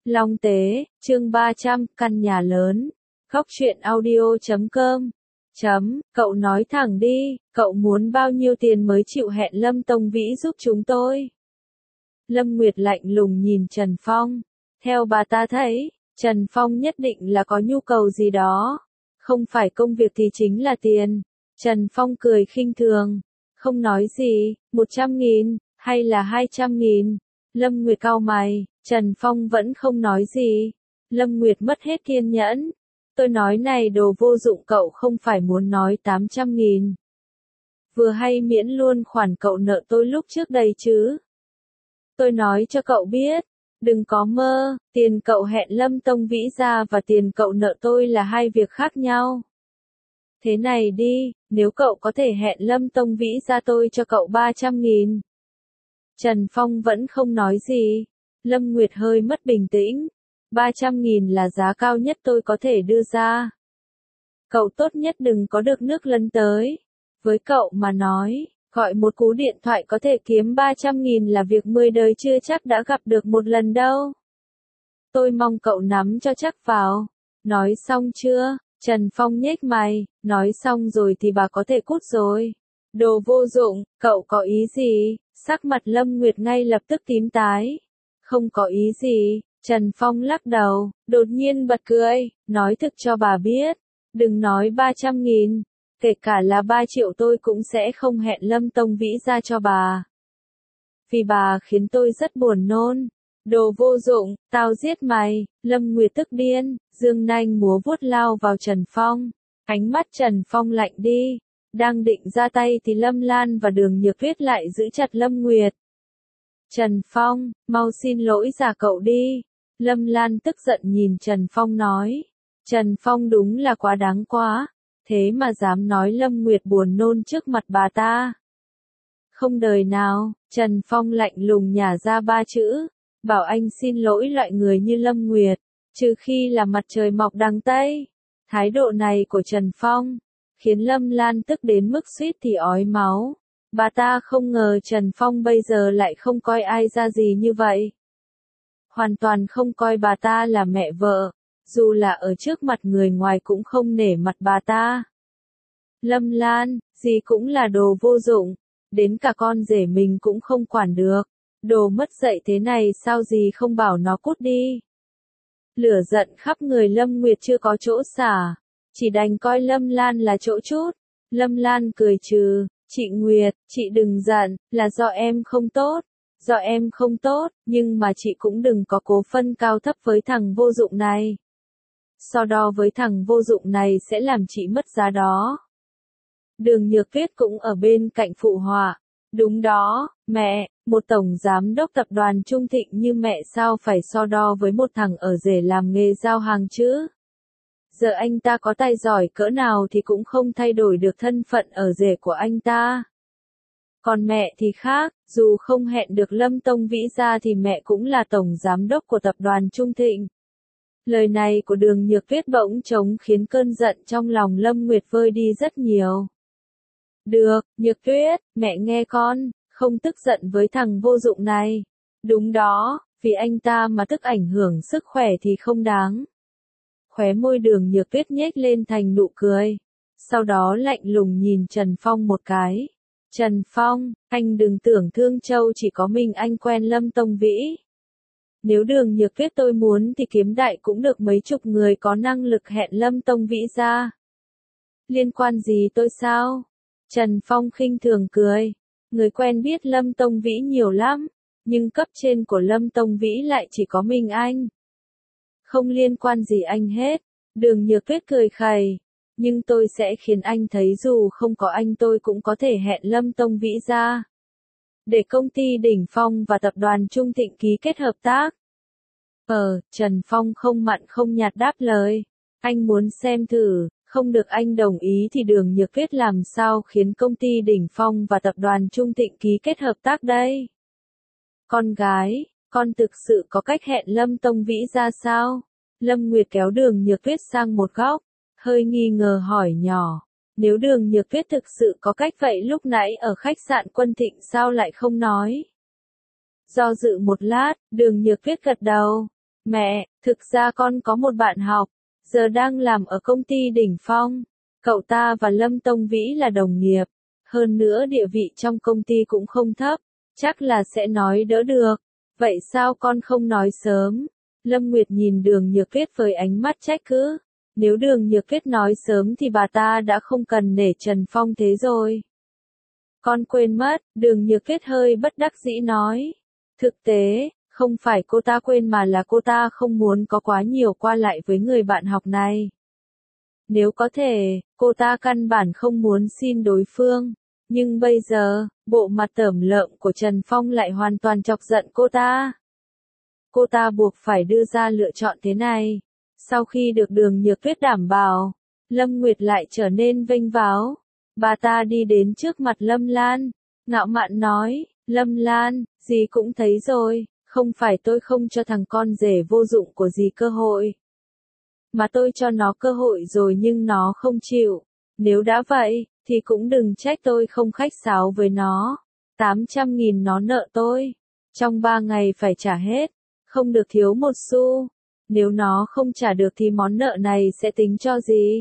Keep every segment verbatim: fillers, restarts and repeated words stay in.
Long Tế, chương ba trăm, căn nhà lớn. Góc truyện audio chấm com. Chấm, cậu nói thẳng đi, cậu muốn bao nhiêu tiền mới chịu hẹn Lâm Tông Vĩ giúp chúng tôi? Lâm Nguyệt lạnh lùng nhìn Trần Phong. Theo bà ta thấy, Trần Phong nhất định là có nhu cầu gì đó. Không phải công việc thì chính là tiền. Trần Phong cười khinh thường. Không nói gì, một trăm nghìn, hay là hai trăm nghìn. Lâm Nguyệt cau mày, Trần Phong vẫn không nói gì. Lâm Nguyệt mất hết kiên nhẫn. Tôi nói này đồ vô dụng, cậu không phải muốn nói tám trăm nghìn. Vừa hay miễn luôn khoản cậu nợ tôi lúc trước đây chứ. Tôi nói cho cậu biết, đừng có mơ, tiền cậu hẹn Lâm Tông Vĩ ra và tiền cậu nợ tôi là hai việc khác nhau. Thế này đi, nếu cậu có thể hẹn Lâm Tông Vĩ ra tôi cho cậu ba trăm nghìn. Trần Phong vẫn không nói gì. Lâm Nguyệt hơi mất bình tĩnh. ba trăm nghìn là giá cao nhất tôi có thể đưa ra. Cậu tốt nhất đừng có được nước lấn tới. Với cậu mà nói, gọi một cú điện thoại có thể kiếm ba trăm nghìn là việc mười đời chưa chắc đã gặp được một lần đâu. Tôi mong cậu nắm cho chắc vào. Nói xong chưa? Trần Phong nhếch mày, nói xong rồi thì bà có thể cút rồi. Đồ vô dụng, cậu có ý gì? Sắc mặt Lâm Nguyệt ngay lập tức tím tái. Không có ý gì, Trần Phong lắc đầu, đột nhiên bật cười, nói thực cho bà biết. Đừng nói ba trăm nghìn, kể cả là ba triệu tôi cũng sẽ không hẹn Lâm Tông Vĩ ra cho bà. Vì bà khiến tôi rất buồn nôn. Đồ vô dụng, tao giết mày. Lâm Nguyệt tức điên, dương nanh múa vuốt lao vào Trần Phong. Ánh mắt Trần Phong lạnh đi. Đang định ra tay thì Lâm Lan và Đường Nhược Tuyết lại giữ chặt Lâm Nguyệt. Trần Phong, mau xin lỗi giả cậu đi. Lâm Lan tức giận nhìn Trần Phong nói. Trần Phong đúng là quá đáng quá. Thế mà dám nói Lâm Nguyệt buồn nôn trước mặt bà ta. Không đời nào, Trần Phong lạnh lùng nhả ra ba chữ. Bảo anh xin lỗi loại người như Lâm Nguyệt. Trừ khi là mặt trời mọc đằng Tây. Thái độ này của Trần Phong khiến Lâm Lan tức đến mức suýt thì ói máu. Bà ta không ngờ Trần Phong bây giờ lại không coi ai ra gì như vậy. Hoàn toàn không coi bà ta là mẹ vợ, dù là ở trước mặt người ngoài cũng không nể mặt bà ta. Lâm Lan, gì cũng là đồ vô dụng, đến cả con rể mình cũng không quản được. Đồ mất dạy thế này sao gì không bảo nó cút đi. Lửa giận khắp người Lâm Nguyệt chưa có chỗ xả. Chỉ đành coi Lâm Lan là chỗ chút. Lâm Lan cười trừ, chị Nguyệt, chị đừng giận, là do em không tốt. Do em không tốt, nhưng mà chị cũng đừng có cố phân cao thấp với thằng vô dụng này. So đo với thằng vô dụng này sẽ làm chị mất giá đó. Đường Nhược Tuyết cũng ở bên cạnh phụ họa. Đúng đó, mẹ, một tổng giám đốc tập đoàn Trung Thịnh như mẹ sao phải so đo với một thằng ở rể làm nghề giao hàng chứ? Giờ anh ta có tài giỏi cỡ nào thì cũng không thay đổi được thân phận ở rể của anh ta. Còn mẹ thì khác, dù không hẹn được Lâm Tông Vĩ ra thì mẹ cũng là tổng giám đốc của tập đoàn Trung Thịnh. Lời này của Đường Nhược Tuyết bỗng trống khiến cơn giận trong lòng Lâm Nguyệt vơi đi rất nhiều. Được, Nhược Tuyết, mẹ nghe con, không tức giận với thằng vô dụng này. Đúng đó, vì anh ta mà tức ảnh hưởng sức khỏe thì không đáng. Khóe môi Đường Nhược Tuyết nhếch lên thành nụ cười. Sau đó lạnh lùng nhìn Trần Phong một cái. Trần Phong, anh đừng tưởng Thương Châu chỉ có mình anh quen Lâm Tông Vĩ. Nếu Đường Nhược Tuyết tôi muốn thì kiếm đại cũng được mấy chục người có năng lực hẹn Lâm Tông Vĩ ra. Liên quan gì tôi sao? Trần Phong khinh thường cười. Người quen biết Lâm Tông Vĩ nhiều lắm, nhưng cấp trên của Lâm Tông Vĩ lại chỉ có mình anh. Không liên quan gì anh hết. Đường Nhược Tuyết cười khẩy. Nhưng tôi sẽ khiến anh thấy dù không có anh tôi cũng có thể hẹn Lâm Tông Vĩ ra. Để công ty Đỉnh Phong và tập đoàn Trung Thịnh ký kết hợp tác. Ờ, Trần Phong không mặn không nhạt đáp lời. Anh muốn xem thử, không được anh đồng ý thì Đường Nhược Tuyết làm sao khiến công ty Đỉnh Phong và tập đoàn Trung Thịnh ký kết hợp tác đây? Con gái, con thực sự có cách hẹn Lâm Tông Vĩ ra sao? Lâm Nguyệt kéo Đường Nhược Tuyết sang một góc, hơi nghi ngờ hỏi nhỏ. Nếu Đường Nhược Tuyết thực sự có cách vậy lúc nãy ở khách sạn Quân Thịnh sao lại không nói? Do dự một lát, Đường Nhược Tuyết gật đầu. Mẹ, thực ra con có một bạn học, giờ đang làm ở công ty đỉnh phong. Cậu ta và Lâm Tông Vĩ là đồng nghiệp. Hơn nữa địa vị trong công ty cũng không thấp. Chắc là sẽ nói đỡ được. Vậy sao con không nói sớm? Lâm Nguyệt nhìn Đường Nhược Tuyết với ánh mắt trách cứ. Nếu Đường Nhược Tuyết nói sớm thì bà ta đã không cần nể Trần Phong thế rồi. Con quên mất, Đường Nhược Tuyết hơi bất đắc dĩ nói. Thực tế, không phải cô ta quên mà là cô ta không muốn có quá nhiều qua lại với người bạn học này. Nếu có thể, cô ta căn bản không muốn xin đối phương. Nhưng bây giờ, bộ mặt tởm lợm của Trần Phong lại hoàn toàn chọc giận cô ta. Cô ta buộc phải đưa ra lựa chọn thế này. Sau khi được Đường Nhược Tuyết đảm bảo, Lâm Nguyệt lại trở nên vênh váo. Bà ta đi đến trước mặt Lâm Lan, ngạo mạn nói, Lâm Lan, dì cũng thấy rồi, không phải tôi không cho thằng con rể vô dụng của dì cơ hội. Mà tôi cho nó cơ hội rồi nhưng nó không chịu. Nếu đã vậy, thì cũng đừng trách tôi không khách sáo với nó. tám trăm nghìn nó nợ tôi. Trong ba ngày phải trả hết. Không được thiếu một xu. Nếu nó không trả được thì món nợ này sẽ tính cho gì?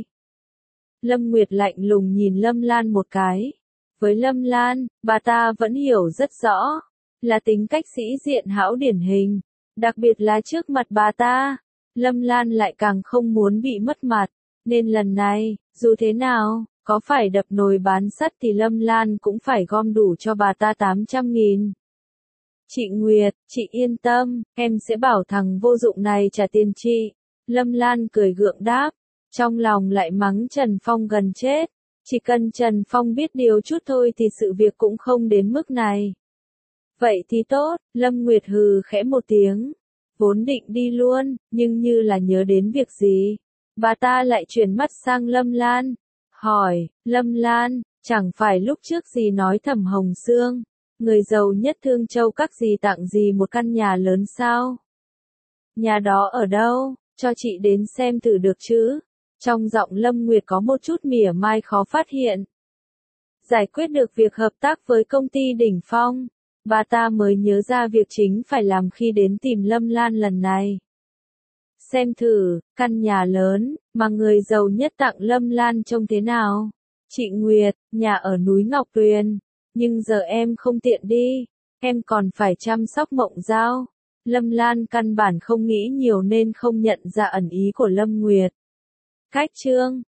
Lâm Nguyệt lạnh lùng nhìn Lâm Lan một cái. Với Lâm Lan, bà ta vẫn hiểu rất rõ. Là tính cách sĩ diện hão điển hình. Đặc biệt là trước mặt bà ta. Lâm Lan lại càng không muốn bị mất mặt. Nên lần này, dù thế nào, có phải đập nồi bán sắt thì Lâm Lan cũng phải gom đủ cho bà ta tám trăm nghìn. Chị Nguyệt, chị yên tâm, em sẽ bảo thằng vô dụng này trả tiền chị. Lâm Lan cười gượng đáp. Trong lòng lại mắng Trần Phong gần chết. Chỉ cần Trần Phong biết điều chút thôi thì sự việc cũng không đến mức này. Vậy thì tốt, Lâm Nguyệt hừ khẽ một tiếng. Vốn định đi luôn, nhưng như là nhớ đến việc gì. Bà ta lại chuyển mắt sang Lâm Lan. Hỏi, Lâm Lan, chẳng phải lúc trước dì nói Thẩm Hồng Sương, người giàu nhất Thương Châu các dì tặng dì một căn nhà lớn sao? Nhà đó ở đâu? Cho chị đến xem thử được chứ? Trong giọng Lâm Nguyệt có một chút mỉa mai khó phát hiện. Giải quyết được việc hợp tác với công ty đỉnh phong, bà ta mới nhớ ra việc chính phải làm khi đến tìm Lâm Lan lần này. Xem thử, căn nhà lớn, mà người giàu nhất tặng Lâm Lan trông thế nào? Chị Nguyệt, nhà ở núi Ngọc Tuyền, nhưng giờ em không tiện đi, em còn phải chăm sóc Mộng Giao. Lâm Lan căn bản không nghĩ nhiều nên không nhận ra ẩn ý của Lâm Nguyệt. Cách chương